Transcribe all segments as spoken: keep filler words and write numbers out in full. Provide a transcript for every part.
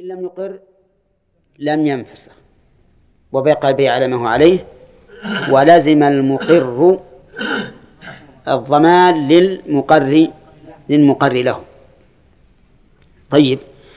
وإن لم يقر لم ينفسخ وبقى البيع على ما هو عليه، ولزم المقر الضمان للمقر للمقر له. طيب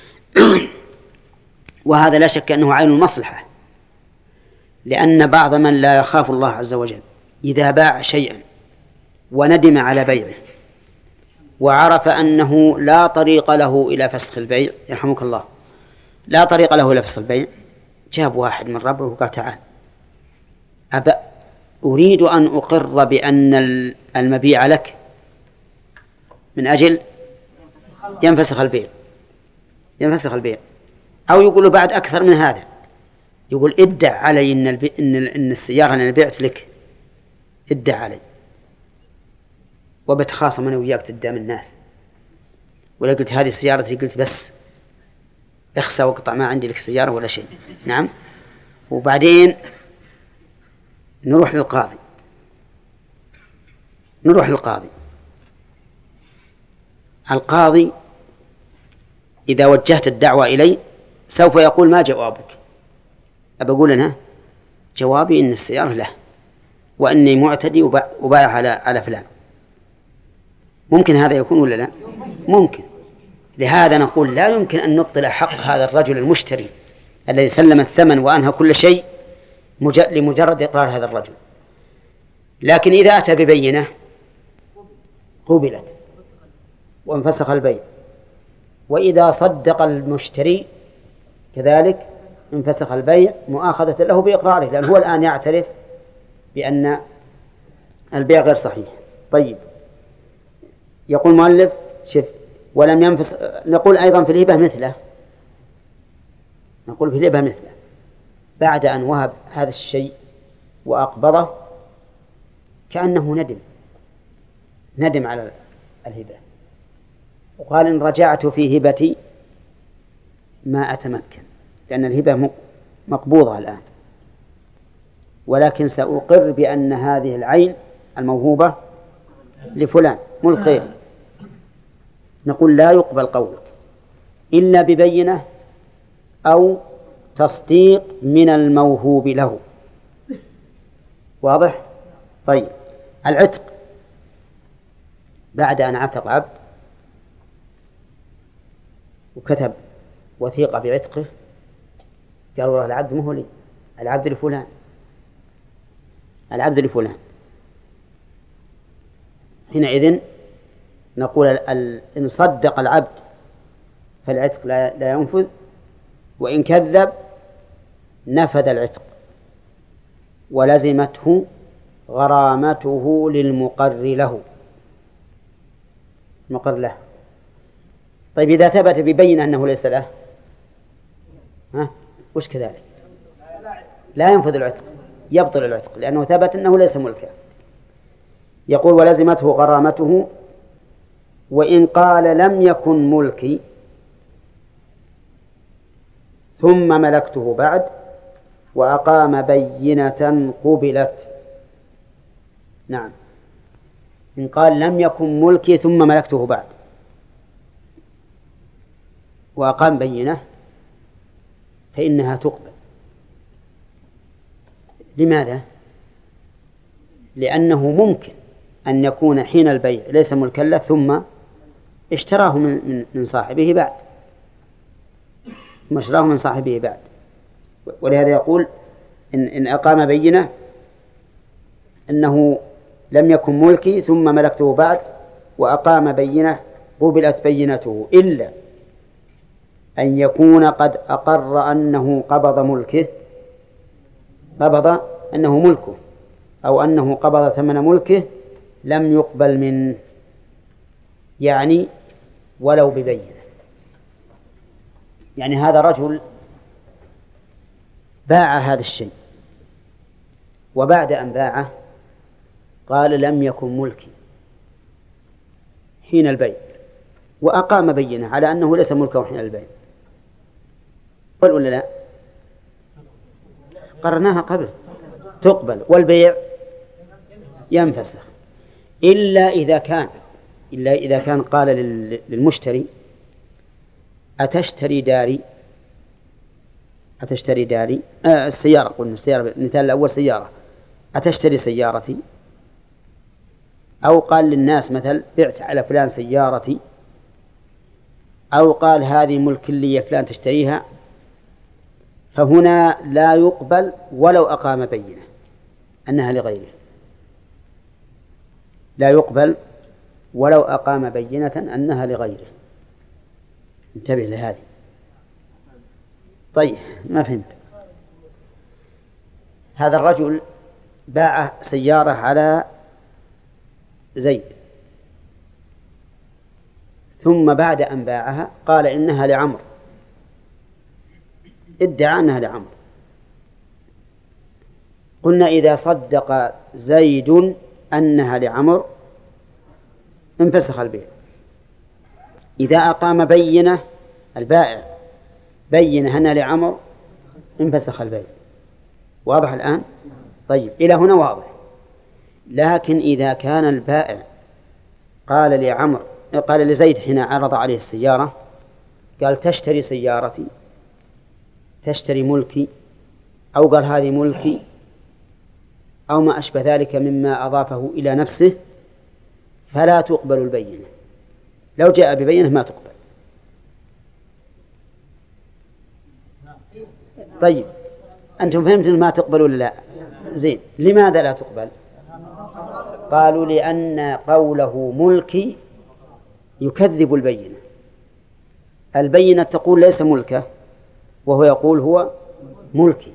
وهذا لا شك أنه عين المصلحة، لأن بعض من لا يخاف الله عز وجل إذا باع شيئا وندم على بيعه وعرف أنه لا طريق له إلى فسخ البيع، يرحمك الله، لا طريق له إلى فسخ البيع، جاب واحد من ربه وقال تعال أبا أريد أن أقر بأن المبيع لك من أجل ينفسخ البيع ينفسخ البيع أو يقول بعد أكثر من هذا، يقول ادع علي إن, البي... إن... إن السيارة اللي بعت لك، ادع علي، وبتخاصم أنا وياك قدام الناس، ولا قلت هذه سيارتي، قلت بس اخسى وقطع، ما عندي لك سيارة ولا شيء. نعم. وبعدين نروح للقاضي نروح للقاضي القاضي إذا وجهت الدعوة إلي سوف يقول ما جوابك؟ أبقول أنا جوابي إن السيارة له وإني معتدي وبايع على على فلان. ممكن هذا يكون ولا لا؟ ممكن. لهذا نقول لا يمكن أن نبطل حق هذا الرجل المشتري الذي سلم الثمن وأنهى كل شيء لمجرد إقرار هذا الرجل. لكن إذا أتى ببينة قبلت وانفسخ البيع، وإذا صدق المشتري كذلك انفسخ البيع مؤاخذة له بإقراره، لأن هو الآن يعترف بأن البيع غير صحيح. طيب يقول المؤلف شف ولم ينفسخ. نقول أيضا في الهبة مثله نقول في الهبة مثله بعد أن وهب هذا الشيء وأقبضه كأنه ندم ندم على الهبة وقال إن رجعت في هبتي ما أتمكن، لأن الهبة مقبوضة الآن، ولكن سأقر بأن هذه العين الموهوبة لفلان ملك غيري. نقول لا يقبل قولك إلا ببينة أو تصديق من الموهوب له. واضح؟ طيب العتق، بعد أن عتق عبد وكتب وثيقة بعتقه قال والله العبد مو لي، العبد لفلان العبد لفلان حينئذ نقول إن صدق العبد فالعتق لا ينفذ، وإن كذب نفذ العتق ولزمته غرامته للمقر له مقر له. طيب إذا ثبت ببين أنه ليس له ها وش كذلك؟ لا ينفذ العتق، يبطل العتق لأنه ثبت أنه ليس ملكا. يقول ولزمته غرامته، وإن قال لم يكن ملكي ثم ملكته بعد وأقام بينة قبلت. نعم، إن قال لم يكن ملكي ثم ملكته بعد وأقام بينة فإنها تقبل. لماذا؟ لأنه ممكن أن يكون حين البيع ليس ملكا له ثم اشتراه من من صاحبه بعد ثم اشتراه من صاحبه بعد ولهذا يقول إن, إن أقام بينة أنه لم يكن ملكي ثم ملكته بعد وأقام بينة قبلت بينته، إلا أن يكون قد أقر أنه قبض ملكه قبض أنه ملكه أو أنه قبض ثمن ملكه لم يقبل منه، يعني ولو ببينة. يعني هذا رجل باع هذا الشيء وبعد أن باعه قال لم يكن ملكي حين البيع وأقام بينة على أنه ليس ملكه حين البيع، قل ولا لا؟ قررناها قبل تقبل والبيع ينفسخ، إلا إذا كان إلا إذا كان قال للمشتري أتشتري داري أتشتري داري؟ آه السيارة، قلنا السيارة المثال الأول سيارة، أتشتري سيارتي؟ أو قال للناس مثل بعت على فلان سيارتي، أو قال هذه ملك لي يا فلان تشتريها، فهنا لا يقبل ولو أقام بينة أنها لغيره، لا يقبل ولو أقام بينة أنها لغيره. انتبه لهذه. طيب ما فهمت. هذا الرجل باع سيارة على زيد، ثم بعد أن باعها قال إنها لعمر، ادعى أنها لعمر. قلنا إذا صدق زيد أنها لعمر انفسخ البيع. إذا أقام بينة البائع بينة أنها لعمر انفسخ البيع. واضح الآن؟ طيب إلى هنا واضح. لكن إذا كان البائع قال لعمر قال لزيد حين عرض عليه السيارة، قال تشتري سيارتي، تشتري ملكي، أو قال هذه ملكي، أو ما أشبه ذلك مما أضافه إلى نفسه، فلا تقبل البينة. لو جاء ببينة ما تقبل. طيب أنتم فهمتم ما تقبل ولا لا؟ زين. لماذا لا تقبل؟ قالوا لأن قوله ملكي يكذب البينة. البينة تقول ليس ملكه، وهو يقول هو ملكي.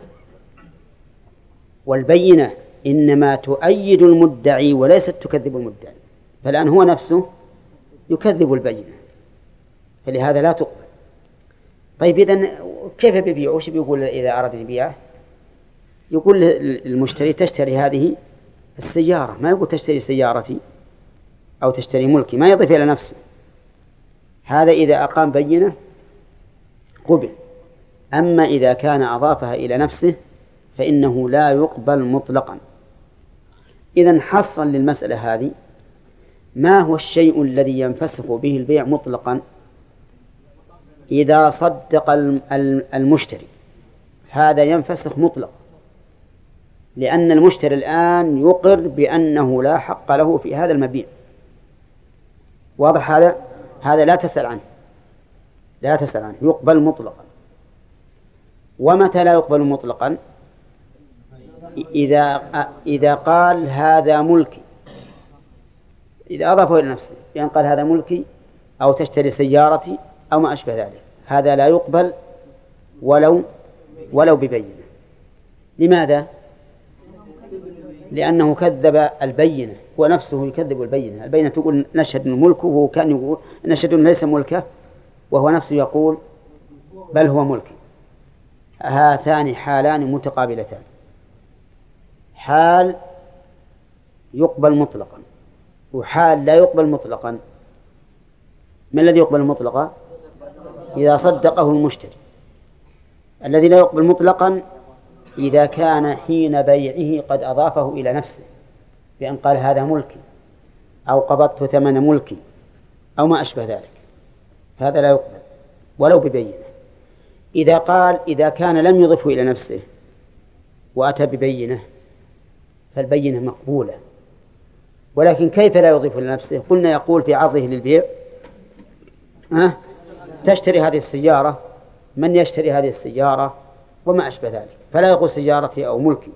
والبينة إنما تؤيد المدعي وليست تكذب المدعي، فالآن هو نفسه يكذب البينة، فلهذا لا تقبل. طيب إذن كيف بيبيعه؟ وش بيقول إذا أراد يبيعه؟ يقول للمشتري تشتري هذه السيارة، ما يقول تشتري سيارتي أو تشتري ملكي، ما يضيف إلى نفسه. هذا إذا أقام بينة قبل. أما إذا كان أضافها إلى نفسه فإنه لا يقبل مطلقا. إذن حصرا للمسألة هذه، ما هو الشيء الذي ينفسخ به البيع مطلقا؟ إذا صدق المشتري هذا ينفسخ مطلق، لأن المشتري الآن يقر بأنه لا حق له في هذا المبيع. واضح هذا؟ هذا لا تسأل عنه، لا تسأل عنه، يقبل مطلقا. ومتى لا يقبل مطلقا؟ إذا إذا قال هذا ملكي، إذا أضافه إلى نفسه، يعني قال هذا ملكي أو تشتري سيارتي أو ما أشبه ذلك، هذا لا يقبل ولو ولو ببينة. لماذا؟ لأنه كذب البينة، هو نفسه يكذب البينة. البينة تقول نشهد أنه ملكه، وهو كان يقول نشهد أنه ليس ملكه، وهو نفسه يقول بل هو ملكي. هاتان حالان متقابلتان، حال يقبل مطلقا وحال لا يقبل مطلقا. ما الذي يقبل مطلقا؟ إذا صدقه المشتري. الذي لا يقبل مطلقا إذا كان حين بيعه قد أضافه إلى نفسه بأن قال هذا ملكي أو قبضت ثمن ملكي أو ما أشبه ذلك، هذا لا يقبل ولو ببينة. إذا قال إذا كان لم يضفه إلى نفسه وأتى ببينة فالبينة مقبولة. ولكن كيف لا يضيف إلى نفسه؟ قلنا يقول في عرضه للبيع أه؟ تشتري هذه السيارة، من يشتري هذه السيارة وما أشبه ذلك، فلا يقول سيارتي أو ملكي.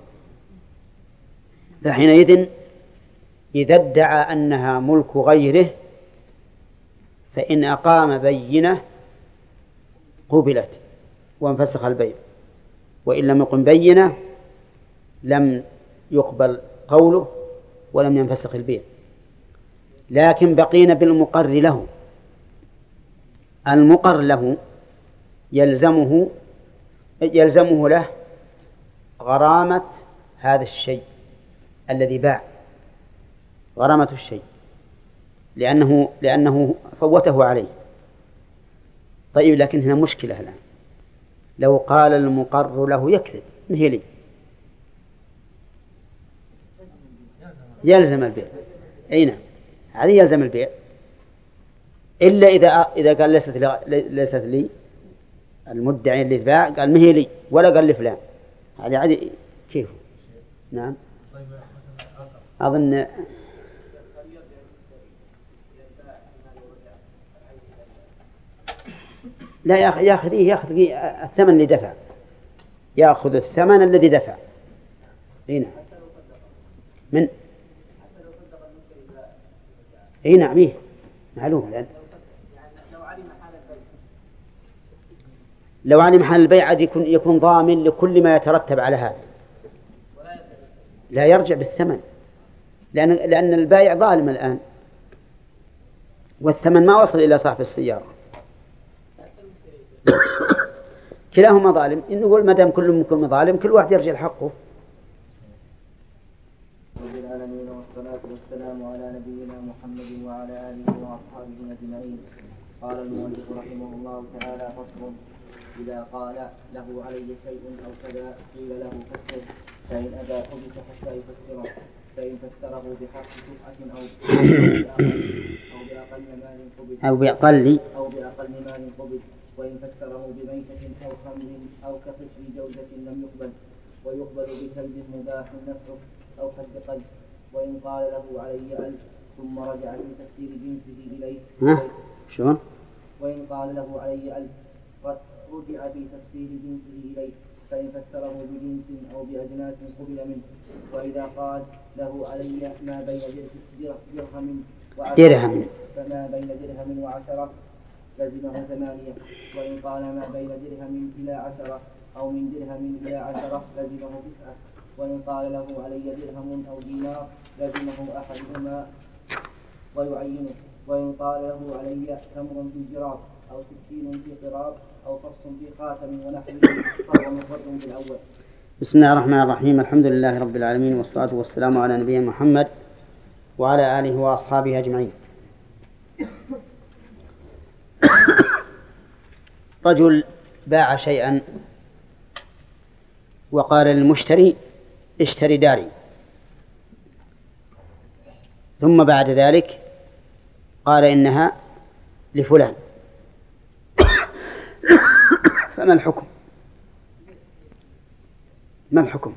فحينئذ إذا ادعى أنها ملك غيره فإن أقام بينة قبلت وانفسخ البيع، وإن لم يقم بينة لم يقبل قوله ولم ينفسخ البيع. لكن بقينا بالمقر له. المقر له يلزمه يلزمه له غرامة هذا الشيء الذي باع، غرامة الشيء، لأنه لأنه فوته عليه. طيب لكن هنا مشكلة الآن، لو قال المقر له يكذب هي لي يلزم البيع. أي نعم، هذه يلزم البيع، إلا إذا إذا قال ليست لي, ليست لي المدعي اللي باع قال مهي لي ولا قال لفلان، هذه عادي كيف؟ نعم أظن لا يأخذ يأخذ الثمن اللي دفع، يأخذ الثمن الذي دفع. هنا من اي نعم إيه معلوم. لأن لو علم حال البيع عاد يكون يكون ضامن لكل ما يترتب على هذا، لا يرجع بالثمن، لأن لأن البائع ظالم الآن والثمن ما وصل إلى صاحب السيارة. كلاهما ظالم. إن نقول ما دام كل منكم ظالم كل واحد يرجع لحقه. رب العالمين والصلاة والسلام على نبينا محمد وعلى آله وأصحابه أجمعين. قال المؤلف رحمه الله تعالى: فصل: إذا قال له علي شيء أو كذا قيل له فسره، فإن أبى حبس حتى يفسره، فإن فسره بحق شفعة أو أو بأقل مال قبل أو بأقل أو بأقل مال قبل، وإن فسره بميتة أو خمر أو كقشر جوزة لم يقبل، ويقبل بكلب مباح نفعه أو حد قلب. وإن قال له علي ألف ثم رجع في تفسير جنسه إليه شلون؟ وإن قال له علي ألف رجع في تفسير جنسه إليه، فإن فسره بجنس أو بأجناس قبل منه. وإذا قال له علي ما بين درهم درهم فما بين درهم وعشرة لزمه ثمانية. وإن قال ما بين درهم إلى عشرة أو من درهم إلى عشرة لزمه تسعة. وإن قال له علي درهم أو دينار لزمه أحدهما ويعينه. وإن قال له علي تمر في جراب أو سكين في قراب أو فص في خاتم ونحوه فهو مفرد بالأول. بسم الله الرحمن الرحيم. الحمد لله رب العالمين، والصلاة والسلام على نبينا محمد وعلى آله وأصحابه أجمعين. رجل باع شيئا وقال للمشتري اشتري داري، ثم بعد ذلك قال إنها لفلان، فما الحكم؟ ما الحكم؟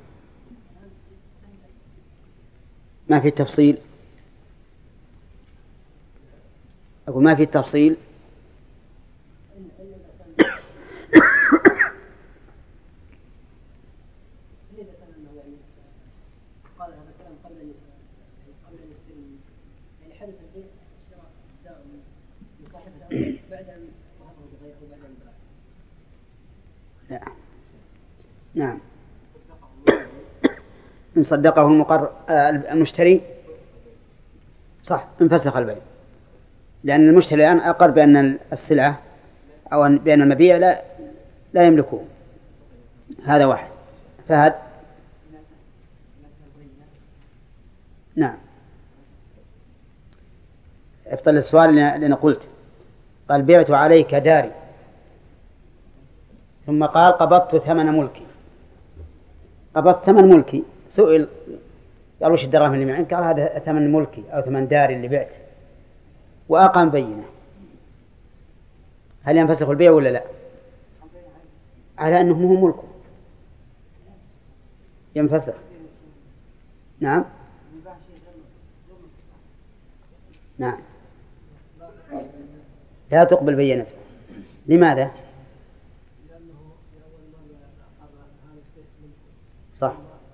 ما في تفصيل، أقول ما في تفصيل. لا. نعم، إن صدقه المقر المشتري صح انفسخ البيع، لأن المشتري الآن أقر بأن السلعة أو بأن المبيع لا لا يملكه. هذا واحد. فهد نعم ابطل السؤال اللي أنا قلت. قال بعت عليك داري، ثم قال قبضت ثمن ملكي. قبضت ثمن ملكي، سئل قال وش الدراهم اللي معك؟ قال هذا ثمن ملكي أو ثمن داري اللي بعت، وأقام بينه. هل ينفسخ البيع ولا لا؟ على أنه هو ملكه ينفسخ. نعم نعم لا تقبل بينته. لماذا؟ صح،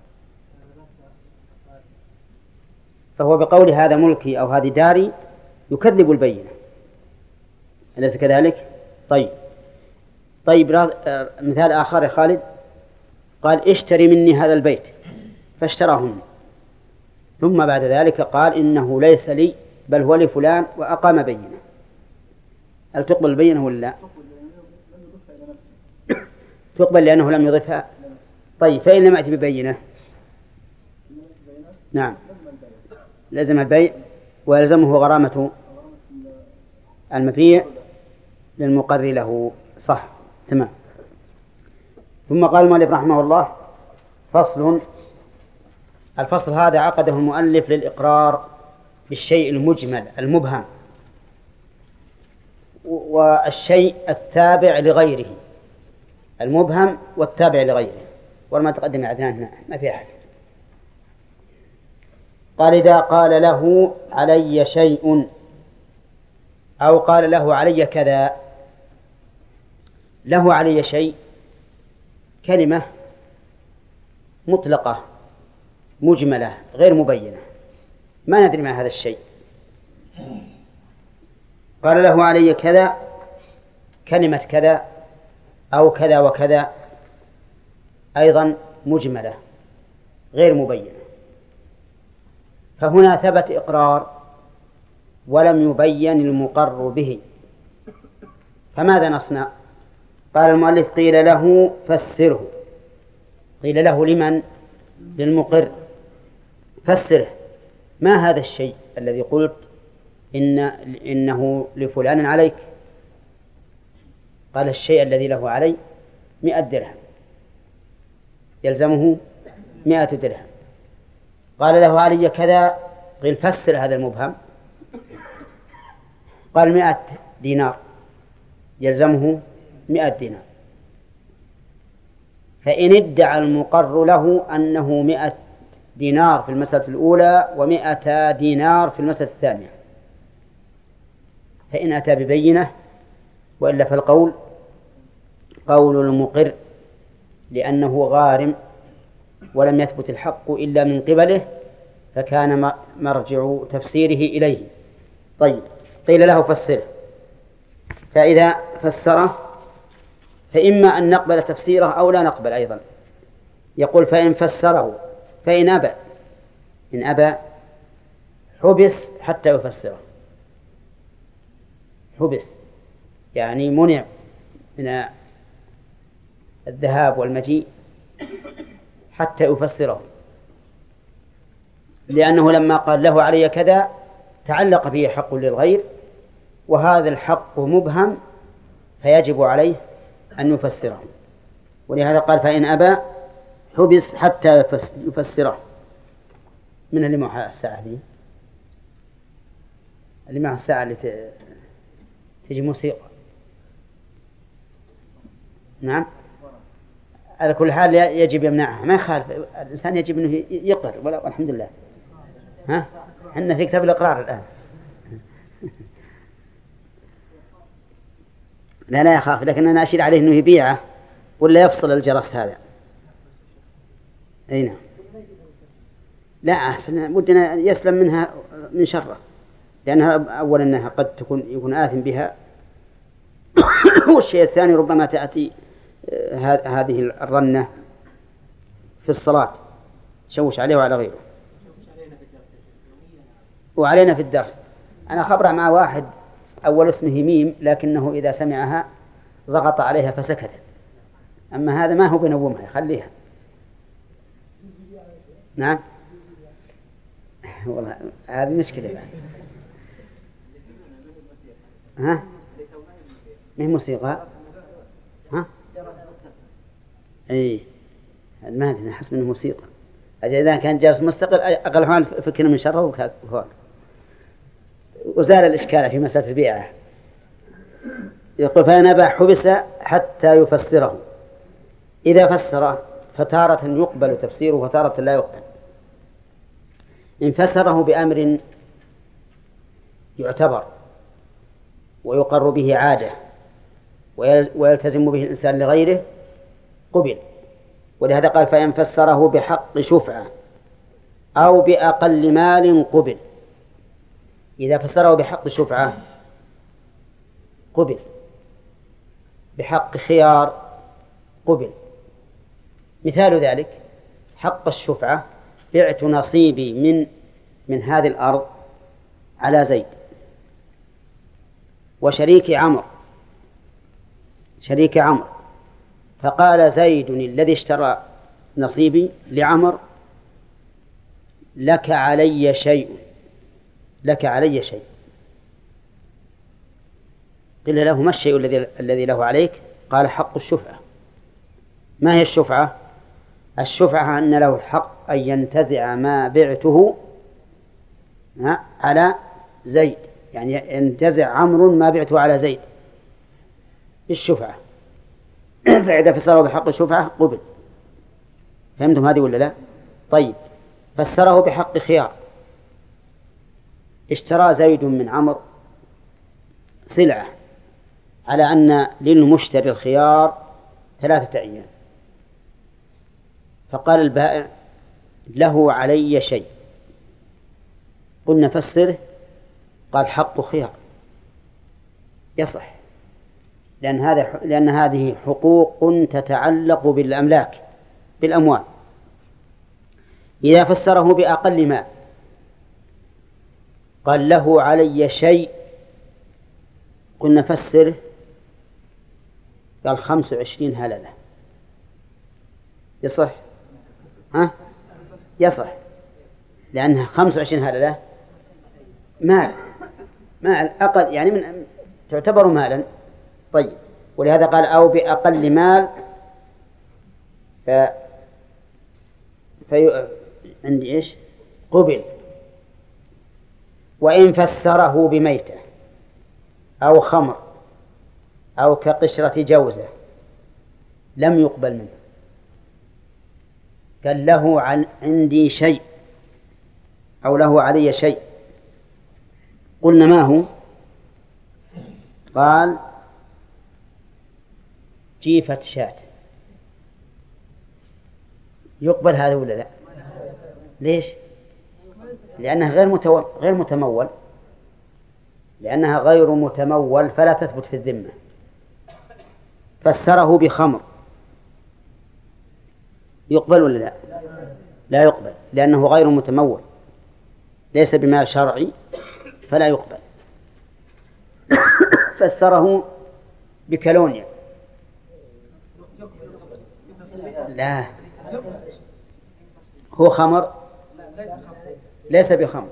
فهو بقول هذا ملكي أو هذه داري يكذب البينة، أليس كذلك؟ طيب طيب مثال آخر يا خالد. قال اشتري مني هذا البيت، فاشتراه مني، ثم بعد ذلك قال إنه ليس لي بل هو لفلان وأقام بينة. هل تقبل البينة ولا لا؟ تقبل لأنه لم يضفها. طيب فإن لم يأتي ببينة نعم لازم البيع ويلزمه غرامة المبيع للمقر له. صح تمام. ثم قال المؤلف رحمه الله: فصل. الفصل هذا عقده المؤلف للإقرار بالشيء المجمل المبهم والشيء التابع لغيره. المبهم والتابع لغيره، وما تقدم عدنان هنا ما في أحد. قال إذا قال له علي شيء أو قال له علي كذا. له علي شيء كلمة مطلقة مجملة غير مبينة، ما ندري ما هذا الشيء. قال له علي كذا كلمة كذا أو كذا وكذا أيضا مجملة غير مبينة، فهنا ثبت إقرار ولم يبين المقر به، فماذا نصنع؟ قال المؤلف قيل له فسره. قيل له لمن؟ للمقر. فسره، ما هذا الشيء الذي قلت إن إنه لفلان عليك؟ قال الشيء الذي له علي مئة درهم، يلزمه مئة درهم. قال له علي كذا، قيل فسر هذا المبهم. قال مئة دينار، يلزمه مئة دينار. فإن ادعى المقر له أنه مئة دينار في المسألة الأولى ومئة دينار في المسألة الثانية، فإن أتى ببينة، وإلا فالقول قول المقر، لأنه غارم ولم يثبت الحق إلا من قبله، فكان مرجع تفسيره إليه. طيب، قيل له فسره، فإذا فسره فإما أن نقبل تفسيره أو لا نقبل أيضا. يقول فإن فسره، فإن أبى إن أبى حبس حتى يفسره. حبس يعني منع من الذهاب والمجيء حتى يفسره، لأنه لما قال له علي كذا تعلق به حق للغير، وهذا الحق مبهم فيجب عليه أن يفسره، ولهذا قال فإن أبى حبس حتى يفسره. من اللي معها الساعة دي؟ اللي معها الساعة اللي تجي موسيقى. نعم، على كل حال يجب يمنعها، ما يخالف، الإنسان يجب أنه يقر، والحمد لله. ها، حنا في كتاب الإقرار الآن. لا لا يخاف، لكن أنا أشير عليه أنه يبيعه ولا يفصل الجرس هذا. أين؟ لا أحسن، ودنا يسلم منها من شره، لأنها أولا أنها قد تكون يكون آثم بها، والشيء الثاني ربما تأتي هذه الرنة في الصلاة شوش عليه وعلى غيره، وعلينا في الدرس. أنا خبره مع واحد أول اسمه ميم، لكنه إذا سمعها ضغط عليها فسكتت. أما هذا ما هو بنومها، خليها. نعم، والله هذه مشكلة بقى. ها، ما هي موسيقى؟ ها، اي ما ادري، حسب انه موسيقى. اذا كان جالس مستقل اقل حال فكنا من شره وهو وزال الاشكال في مساله البيعه. يقول فإن أبى حبس حتى يفسره. اذا فسره فتارة يقبل تفسيره وتارة لا يقبل. إن فسره بأمر يعتبر ويقر به عادة ويلتزم به الإنسان لغيره قبل، ولهذا قال فإن فسره بحق شفعة أو بأقل مال قبل. إذا فسره بحق شفعة قبل، بحق خيار قبل. مثال ذلك حق الشفعة: بعت نصيبي من من هذه الأرض على زيد وشريك عمرو شريك عمرو فقال زيد الذي اشترى نصيبي لعمر: لك علي شيء لك علي شيء قيل له: ما الشيء الذي الذي له عليك؟ قال: حق الشفعة. ما هي الشفعة؟ الشفعة أن له الحق أن ينتزع ما بعته على زيد، يعني ينتزع عمرو ما بعته على زيد بالشفعة. فإذا فسره بحق الشفعة قبل. فهمتم هذه ولا لا؟ طيب، فسره بحق خيار. اشترى زيد من عمرو سلعة على أن للمشتري الخيار ثلاثة أيام، فقال البائع له علي شيء. قلنا فسره، قال حق خيار، يصح، لأن هذا لأن هذه حقوق تتعلق بالأملاك بالأموال. إذا فسره بأقل مال قال له علي شيء، قلنا فسره، قال خمس وعشرين هللة، يصح؟ ها؟ يصح، لأنها خمس وعشرين هللة مال، مال أقل يعني من تعتبر مالا. طيب، ولهذا قال أو بأقل مال ف... في... عندي إيش؟ قبل. وإن فسره بميتة أو خمر أو كقشرة جوزة لم يقبل منه. قال له عن عندي شيء أو له علي شيء، قلنا ما هو؟ قال جيفة شاة. يقبل هذا ولا لا؟ ليش؟ لأنها غير متو... غير متمول، لأنها غير متمول فلا تثبت في الذمة. فسره بخمر، يقبل ولا لا؟ لا يقبل، لأنه غير متمول، ليس بمال شرعي فلا يقبل. فسره بكالونيا، لا، هو خمر ليس بخمر.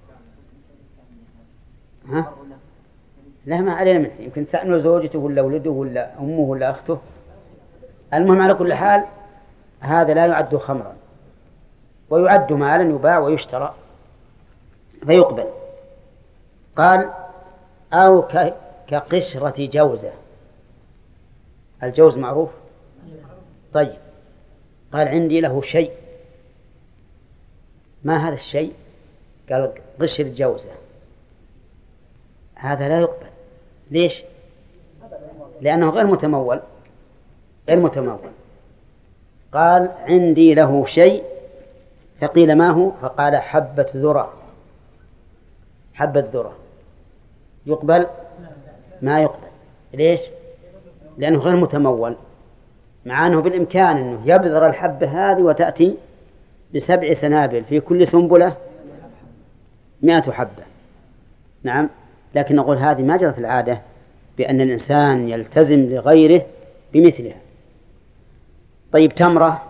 ها؟ لا، ما علينا منه، يمكن تسأله زوجته ولا ولده ولا أمه ولا أخته. المهم على كل حال هذا لا يعد خمرا، ويعد مالا يباع ويشترى فيقبل. قال أو كقشرة جوزة. الجوز معروف. طيب، قال عندي له شيء. ما هذا الشيء؟ قال قشر جوزة. هذا لا يقبل. ليش؟ لأنه غير متمول، غير متمول. قال عندي له شيء، فقيل ما هو؟ فقال حبة ذرة. حبة ذرة يقبل؟ ما يقبل. ليش؟ لأنه غير متمول، مع أنه بالإمكان أنه يبذر الحبة هذه وتأتي بسبع سنابل في كل سنبلة مئة حبة. نعم، لكن نقول هذه ما جرت العادة بأن الإنسان يلتزم لغيره بمثلها. طيب، تمرة،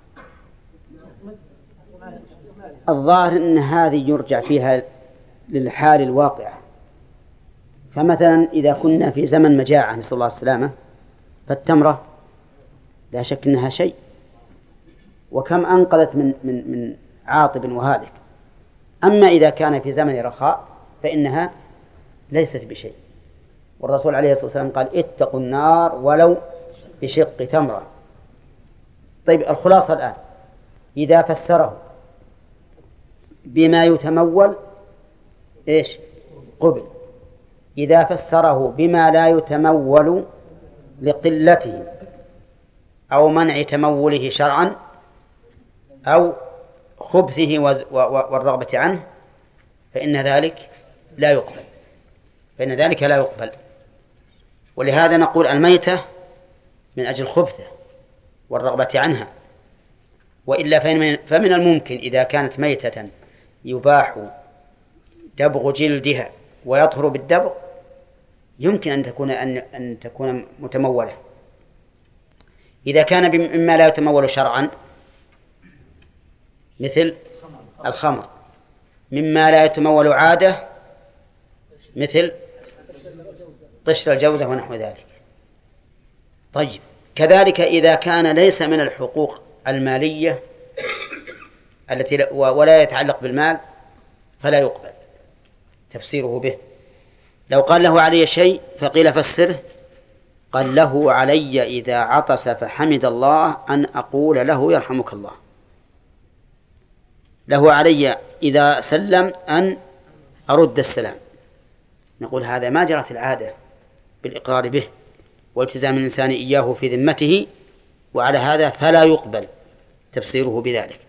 الظاهر أن هذه يرجع فيها للحال الواقعة. فمثلا إذا كنا في زمن مجاعة نسأل الله السلامة، فالتمرة لا شك أنها شيء، وكم أنقذت من, من, من عاطب وهالك. أما إذا كان في زمن رخاء فإنها ليست بشيء، والرسول عليه الصلاة والسلام قال اتقوا النار ولو بشق تمرة. طيب، الخلاصة الآن إذا فسره بما يتمول إيش؟ قبل. إذا فسره بما لا يتمول لقلته أو منع تموله شرعا أو خبثه والرغبة عنه فإن ذلك لا يقبل، فإن ذلك لا يقبل. ولهذا نقول الميتة من أجل خبثه والرغبة عنها، وإلا فمن الممكن إذا كانت ميتة يباح دبغ جلدها ويطهر بالدبغ، يمكن أن تكون أن أن تكون متمولة. إذا كان مما لا يتمول شرعا مثل الخمر، مما لا يتمول عادة مثل قشر الجوزة ونحو ذلك. طيب، كذلك إذا كان ليس من الحقوق المالية التي ولا يتعلق بالمال فلا يقبل تفسيره به. لو قال له علي شيء فقيل فسره، قال له علي إذا عطس فحمد الله أن أقول له يرحمك الله. له علي إذا سلم أن أرد السلام. نقول هذا ما جرت العادة بالإقرار به والتزام الإنسان إياه في ذمته، وعلى هذا فلا يقبل تفسيره بذلك،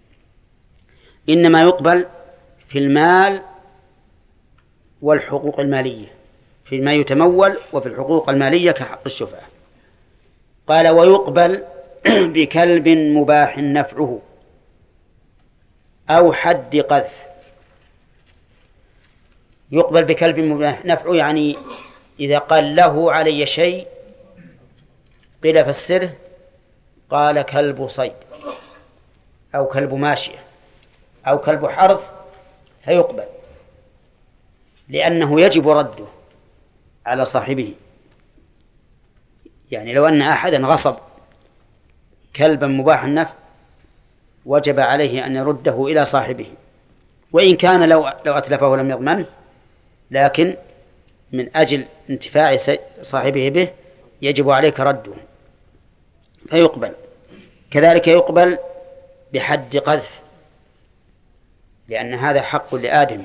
إنما يقبل في المال والحقوق المالية، فيما يتمول وفي الحقوق المالية كحق الشفعة. قال ويقبل بكلب مباح نفعه أو حد قذف. يقبل بكلب مباح نفعه يعني إذا قال له علي شيء قيل فسره، قال كلب صيد أو كلب ماشية أو كلب حرث فيقبل، لأنه يجب رده على صاحبه. يعني لو أن أحدا غصب كلبا مباح النفع وجب عليه أن يرده إلى صاحبه، وإن كان لو لو أتلفه لم يضمنه، لكن من أجل انتفاع صاحبه به يجب عليك رده فيقبل. كذلك يقبل بحد قذف، لأن هذا حق لآدم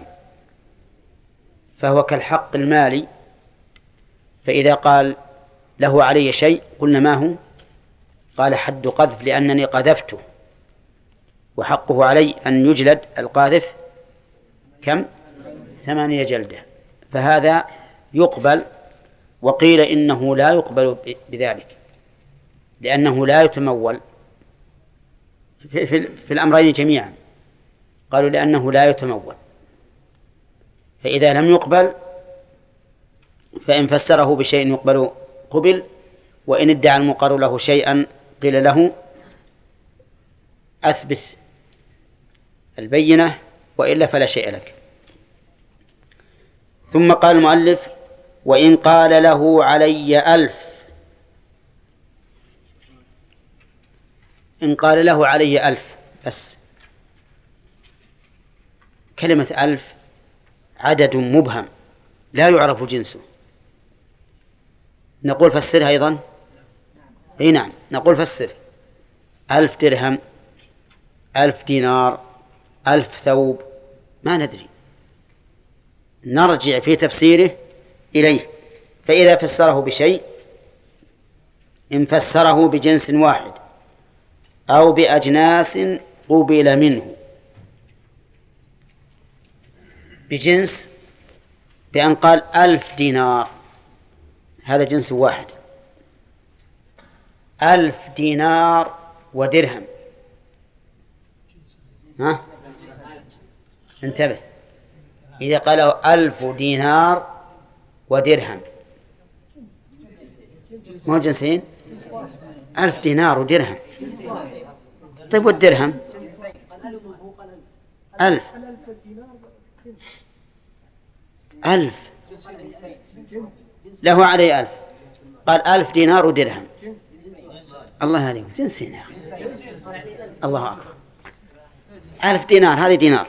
فهو كالحق المالي. فإذا قال له علي شيء قلنا ما هو؟ قال حد قذف لأنني قذفته، وحقه علي أن يجلد القاذف كم؟ ثمانية جلدة، فهذا يقبل. وقيل إنه لا يقبل بذلك لأنه لا يتمول في, في, في الأمرين جميعا. قالوا لأنه لا يتمول، فإذا لم يقبل فإن فسره بشيء يقبل قبل، وإن ادعى المقر له شيئا قيل له أثبت البينة وإلا فلا شيء لك. ثم قال المؤلف وإن قال له علي ألف. إن قال له علي ألف بس، كلمة ألف عدد مبهم لا يعرف جنسه، نقول فسرها أيضا؟ أي نعم، نقول فسر ألف درهم، ألف دينار، ألف ثوب، ما ندري، نرجع في تفسيره إليه. فإذا فسره بشيء، إن فسره بجنس واحد أو بأجناس قبل منه. بجنس بأن قال ألف دينار، هذا جنس واحد. ألف دينار ودرهم، ها؟ انتبه، إذا قالوا ألف دينار ودرهم مو جنسين؟ ألف دينار ودرهم. طيب والدرهم؟ ألف ألف له عليه ألف، قال ألف دينار ودرهم. الله عليهم جنسين يا أخي، الله أكبر. ألف دينار هذه دينار،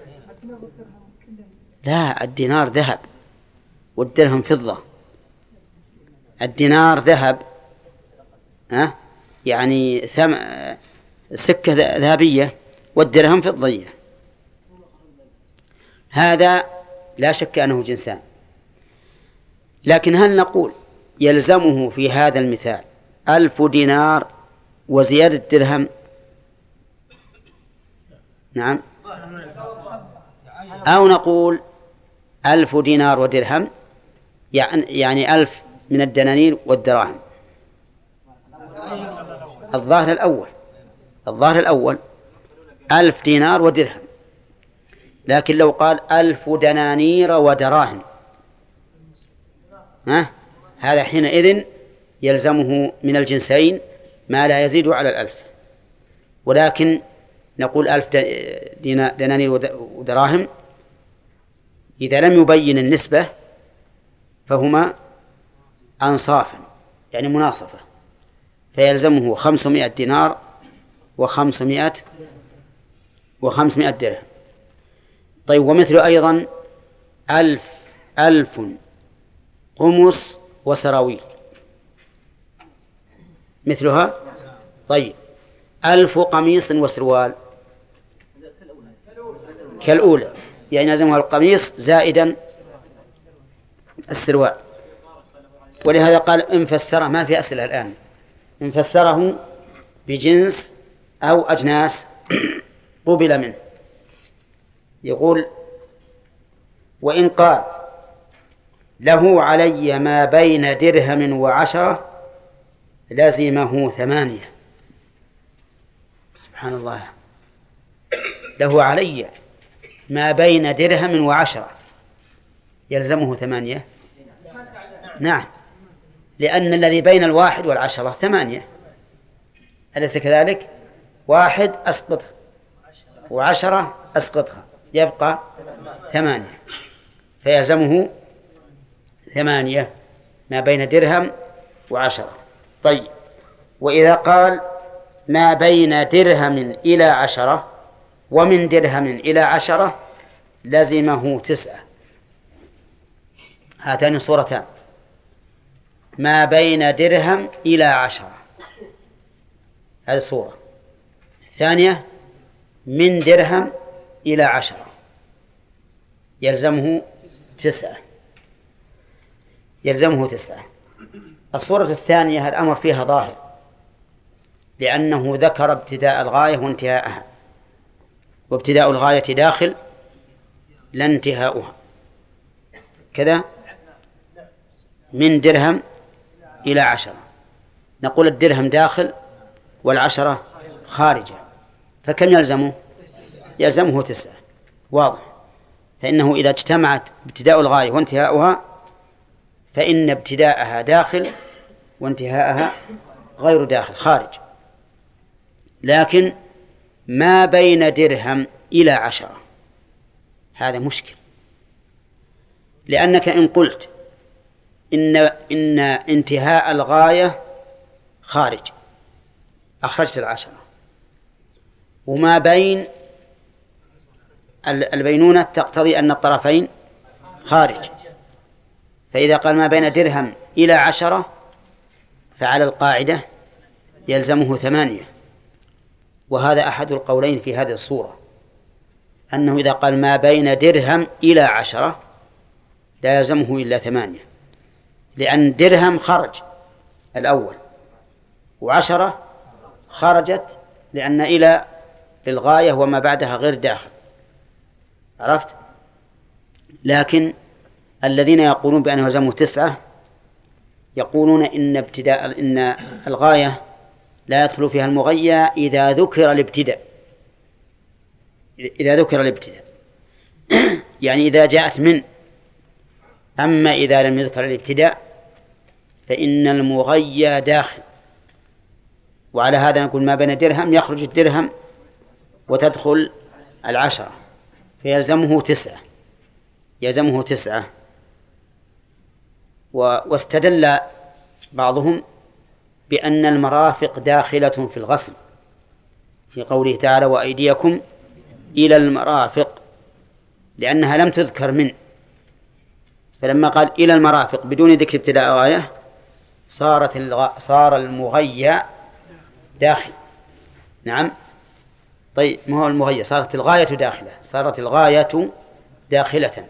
لا، الدينار ذهب والدرهم فضة. الدينار ذهب، ها؟ يعني ثم... سكة ذهبية، والدرهم فضية. هذا لا شك أنه جنسان، لكن هل نقول يلزمه في هذا المثال ألف دينار وزيادة درهم؟ نعم. أو نقول ألف دينار ودرهم يعني ألف من الدنانير والدراهم؟ الظاهر الأول، الظاهر الأول ألف دينار ودرهم. لكن لو قال ألف دنانير ودراهم، ها؟ هذا حينئذ يلزمه من الجنسين ما لا يزيد على الألف. ولكن نقول ألف دنانير ودراهم إذا لم يبين النسبة فهما أنصافا يعني مناصفة، فيلزمه خمسمائة دينار وخمسمائة وخمسمائة درهم. طيب ومثل أيضا ألف ألف قمص وسراويل، مثلها. طيب ألف قميص وسروال كالأولى، يعني يلزمها القميص زائدا السروال. ولهذا قال إن فسره، ما في أسئلة الآن، إن فسره بجنس أو أجناس قبل منه. يقول وإن قال له علي ما بين درهم وعشرة لزمه ثمانية. سبحان الله، له علي ما بين درهم وعشرة يلزمه ثمانية. نعم، لأن الذي بين الواحد والعشرة ثمانية، أليس كذلك؟ واحد أسقطه وعشرة أسقطها يبقى ثمانية، فيلزمه ثمانية ما بين درهم وعشرة. طيب وإذا قال ما بين درهم إلى عشرة ومن درهم إلى عشرة لزمه تسعة. هاتان صورتان، ما بين درهم إلى عشرة هذه صورة، الثانية من درهم إلى عشرة يلزمه تسعة يلزمه تسعة. الصورة الثانية الأمر فيها ظاهر، لأنه ذكر ابتداء الغاية وانتهاءها، وابتداء الغاية داخل لا انتهاؤها كذا. من درهم إلى عشرة، نقول الدرهم داخل والعشرة خارجة، فكم يلزمه؟ يلزمه تسعة. واضح. فإنه إذا اجتمعت ابتداء الغاية وانتهاؤها فإن ابتداءها داخل وانتهاءها غير داخل خارج. لكن ما بين درهم إلى عشرة هذا مشكل، لأنك إن قلت إن, إن انتهاء الغاية خارج أخرجت العشرة، وما بين البينونة تقتضي أن الطرفين خارج، فإذا قال ما بين درهم إلى عشرة فعلى القاعدة يلزمه ثمانية. وهذا أحد القولين في هذه الصورة، أنه إذا قال ما بين درهم إلى عشرة لا يلزمه إلا ثمانية، لأن درهم خرج الأول وعشرة خرجت، لأن إلى للغاية وما بعدها غير داخل. عرفت؟ لكن الذين يقولون بأنه يلزمه تسعة يقولون إن ابتداء إن الغاية لا يدخل فيها المغيّى إذا ذكر الابتداء إذا ذكر الابتداء يعني إذا جاءت من. أما إذا لم يذكر الابتداء فإن المغيّى داخل. وعلى هذا نقول ما بين درهم يخرج الدرهم وتدخل العشرة فيلزمه تسعة يلزمه تسعة. واستدل بعضهم بأن المرافق داخلة في الغسل في قوله تعالى وأيديكم إلى المرافق، لأنها لم تذكر من، فلما قال إلى المرافق بدون ذكر ابتداء غاية صارت الغ... صار المغيّى داخل. نعم. طيب ما هو المغيّى؟ صارت الغاية داخلة صارت الغاية داخلة.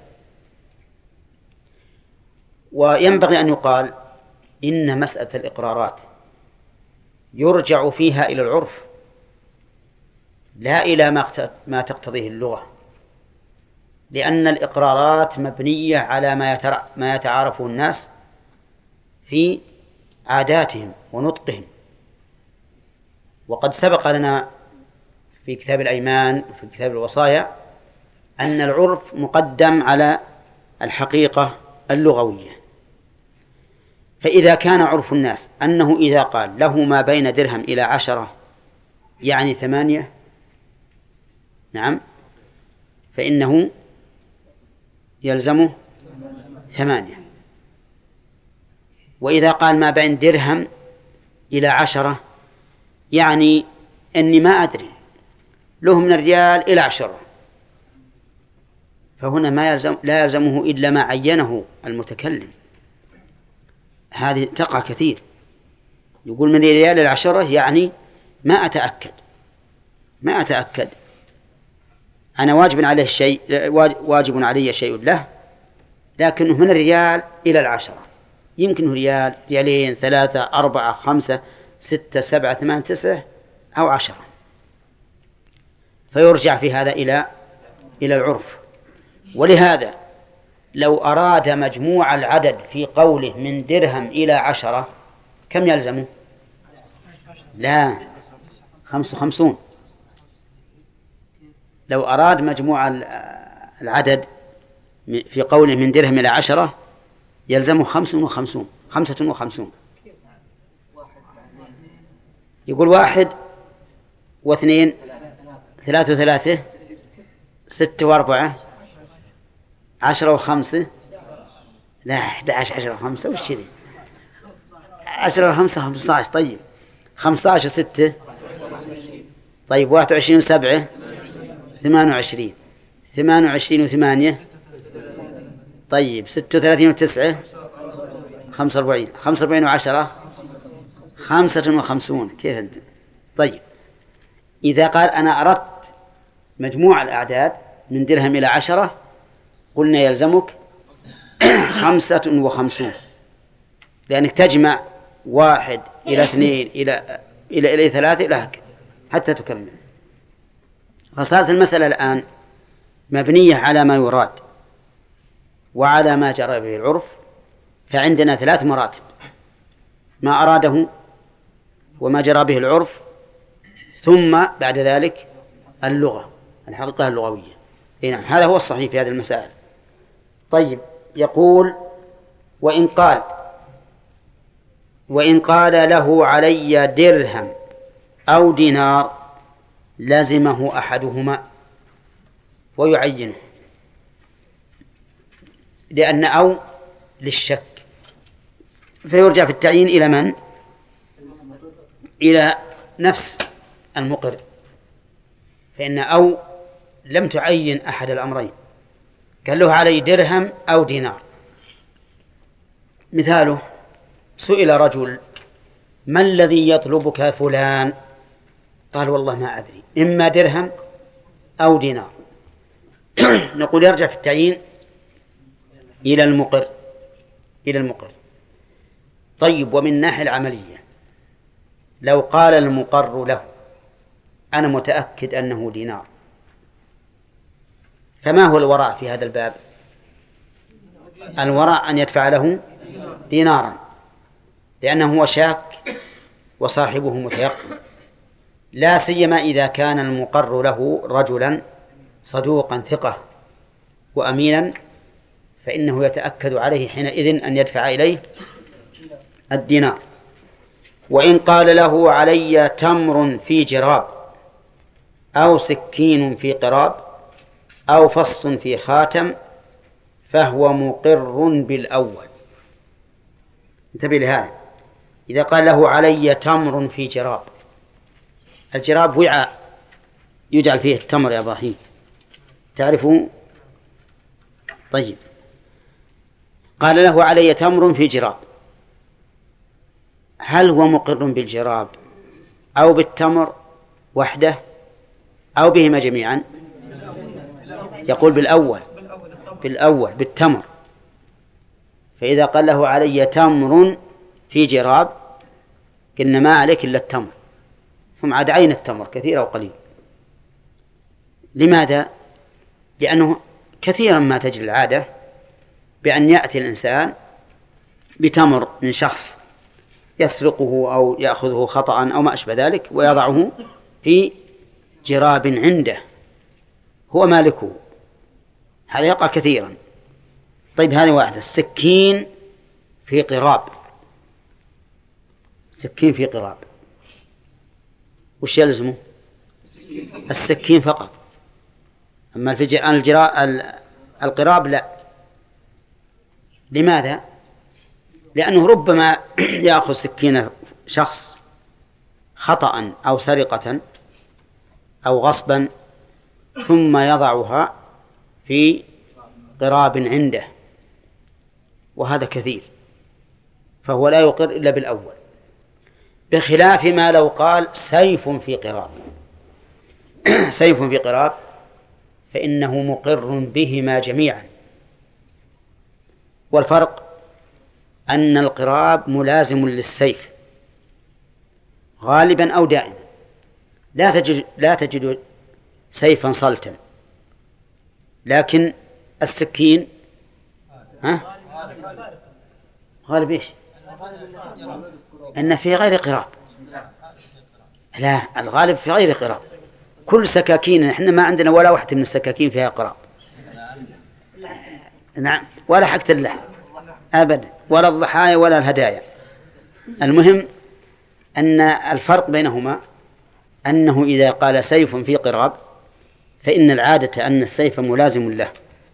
وينبغي أن يقال إن مسألة الإقرارات يرجع فيها إلى العرف لا إلى ما تقتضيه اللغة، لأن الإقرارات مبنية على ما يتعارفه الناس في عاداتهم ونطقهم. وقد سبق لنا في كتاب الأيمان وفي كتاب الوصايا أن العرف مقدم على الحقيقة اللغوية. فإذا كان عرف الناس أنه إذا قال له ما بين درهم إلى عشرة يعني ثمانية، نعم، فإنه يلزمه ثمانية. وإذا قال ما بين درهم إلى عشرة يعني أني ما أدري له من الريال إلى عشرة، فهنا ما يلزم لا يلزمه إلا ما عينه المتكلم. هذه تقع كثير، يقول من ريال إلى عشرة يعني ما أتأكد ما أتأكد أنا واجب عليه شيء واجب علي شيء له، لكنه من الريال إلى العشرة، يمكن ريال ريالين ثلاثة أربعة خمسة ستة سبعة ثمان تسعة أو عشرة، فيرجع في هذا إلى إلى العرف. ولهذا لو أراد مجموع العدد في قوله من درهم إلى عشرة كم يلزمه؟ لا، خمس وخمسون. لو أراد مجموع العدد في قوله من درهم إلى عشرة يلزمه خمس وخمسون خمسة وخمسون. يقول واحد واثنين ثلاثة وثلاثة ستة وأربعة عشرة وخمسة، لا أحد عشر عشرة وخمسة وش ذي؟ عشرة وخمسة خمسة عشر. طيب خمسة عشر وستة طيب واحد وعشرين وسبعة ثمان وعشرين ثمان وعشرين وثمانية طيب ستة وثلاثين وتسعة خمسة وأربعين خمسة وأربعين وعشرة خمسة وخمسون. كيف أنت؟ طيب إذا قال أنا أردت مجموع الأعداد من درهم إلى عشرة قلنا يلزمك خمسة وخمسون، لأنك تجمع واحد إلى اثنين إلى إلى إلى ثلاثة إلى هكذا حتى تكمل. فصارت المسألة الآن مبنية على ما يراد وعلى ما جرى به العرف، فعندنا ثلاث مراتب: ما أراده وما جرى به العرف، ثم بعد ذلك اللغة، الحقيقة اللغوية. نعم، هذا هو الصحيح في هذه المسائل. طيب يقول وإن قال وإن قال له علي درهم أو دينار لازمه أحدهما ويعينه، لأن أو للشك، فيرجع في التعيين إلى من؟ إلى نفس المقر، فإن أو لم تعين أحد الأمرين، قال له علي درهم أو دينار. مثاله: سئل رجل: ما الذي يطلبك فلان؟ قال: والله ما أدري، إما درهم أو دينار. نقول يرجع في التعيين إلى المقر إلى المقر. طيب، ومن الناحية العملية لو قال المقر له: أنا متأكد أنه دينار، فما هو الوراء في هذا الباب؟ الوراء أن يدفع له دينارا، لأنه هو شاك وصاحبه متيقن، لا سيما إذا كان المقر له رجلا صدوقا ثقة وأمينا، فإنه يتأكد عليه حينئذ أن يدفع إليه الدينار. وإن قال له علي تمر في جراب أو سكين في قراب أو فص في خاتم فهو مقر بالأول. انتبه لهذا. إذا قال له علي تمر في جراب، الجراب وعاء يجعل فيه التمر يا إبراهيم، تعرفوا؟ طيب، قال له علي تمر في جراب، هل هو مقر بالجراب أو بالتمر وحده أو بهما جميعا؟ يقول بالأول بالأول بالتمر. فإذا قال له علي تمر في جراب قلنا ما عليك إلا التمر، ثم عاد عين التمر كثير أو قليل. لماذا؟ لأنه كثيرا ما تجري العادة بأن يأتي الإنسان بتمر من شخص يسرقه أو يأخذه خطأ أو ما أشبه ذلك ويضعه في جراب عنده هو مالكه، هذا يقع كثيرا. طيب، هذه واحدة. السكين في قراب، سكين في قراب وش يلزمه؟ السكين فقط، أما الجراء القراب لا. لماذا؟ لأنه ربما يأخذ سكينة شخص خطأ أو سرقة أو غصبا ثم يضعها في قراب عنده، وهذا كثير، فهو لا يقر إلا بالأول. بخلاف ما لو قال سيف في قراب سيف في قراب فإنه مقر بهما جميعا. والفرق أن القراب ملازم للسيف غالبا أو دائما، لا تجد لا تجد سيفا صلتا، لكن السكين ها غالب إيش؟ أن في غير قراب. لا، الغالب في غير قراب. كل سكاكين إحنا ما عندنا ولا واحدة من السكاكين فيها قراب. نعم، ولا حقة اللحم أبدا، ولا الضحايا ولا الهدايا. المهم أن الفرق بينهما أنه إذا قال سيف في قراب فإن العادة أن السيف ملازم له،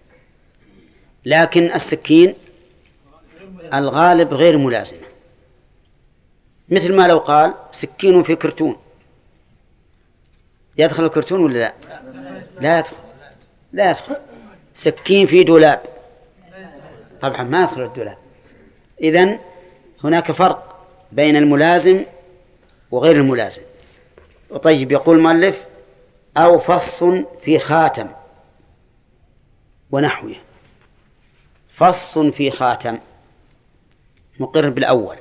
لكن السكين الغالب غير ملازم. مثل ما لو قال سكين في كرتون، يدخل الكرتون ولا لا؟ لا يدخل، لا يدخل. سكين في دولاب، طبعا ما يدخل الدولاب. إذن هناك فرق بين الملازم وغير الملازم. طيب، يقول المؤلف أو فص في خاتم ونحوه. فص في خاتم مقر بالأول،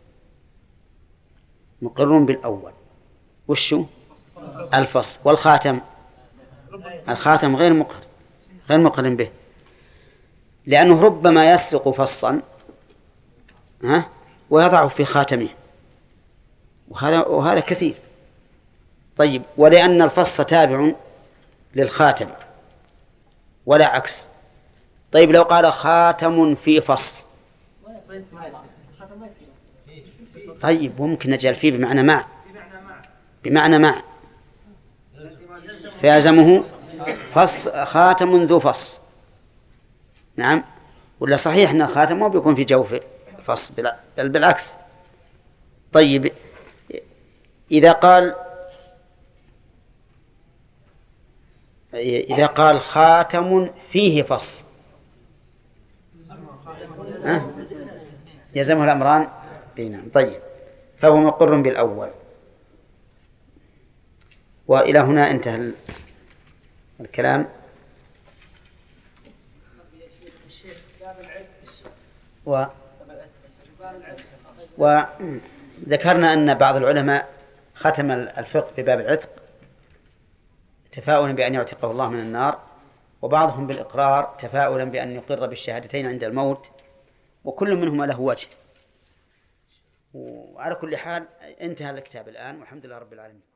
مقر بالأول. وشو الفص؟ والخاتم الخاتم غير مقر غير مقر به، لأنه ربما يسرق فصا ها ويضعه في خاتمه، وهذا وهذا كثير. طيب، ولأن الفص تابع للخاتم ولا عكس. طيب، لو قال خاتم في فص، طيب ممكن نجعل فيه بمعنى مع، بمعنى مع فيلزمه فص خاتم ذو فص. نعم، ولا صحيح أن الخاتم ما بيكون في جوف فص، بل بالعكس. طيب، إذا قال إذا قال خاتم فيه فص أه؟ يلزمه الأمران. نعم. طيب، فهو مقر بالأول. وإلى هنا انتهى الكلام. و وذكرنا أن بعض العلماء ختم الفقه بباب العتق تفاؤلا بأن يعتقه الله من النار، وبعضهم بالإقرار تفاؤلا بأن يقر بالشهادتين عند الموت، وكل منهما له وجه. وعلى كل حال انتهى الكتاب الآن، والحمد لله رب العالمين.